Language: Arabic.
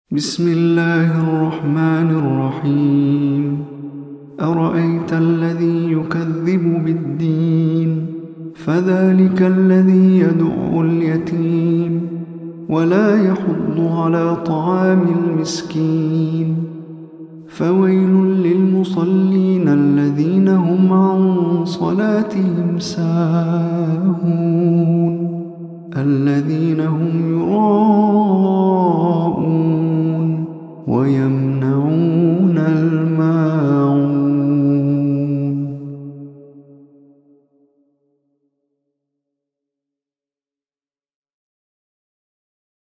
بسم الله الرحمن الرحيم. أرأيت الذي يكذب بالدين فذلك الذي يدع اليتيم ولا يحض على طعام المسكين فويل للمصلين الذين هم عن صلاتهم ساهون الذين هم يراءون ويمنعون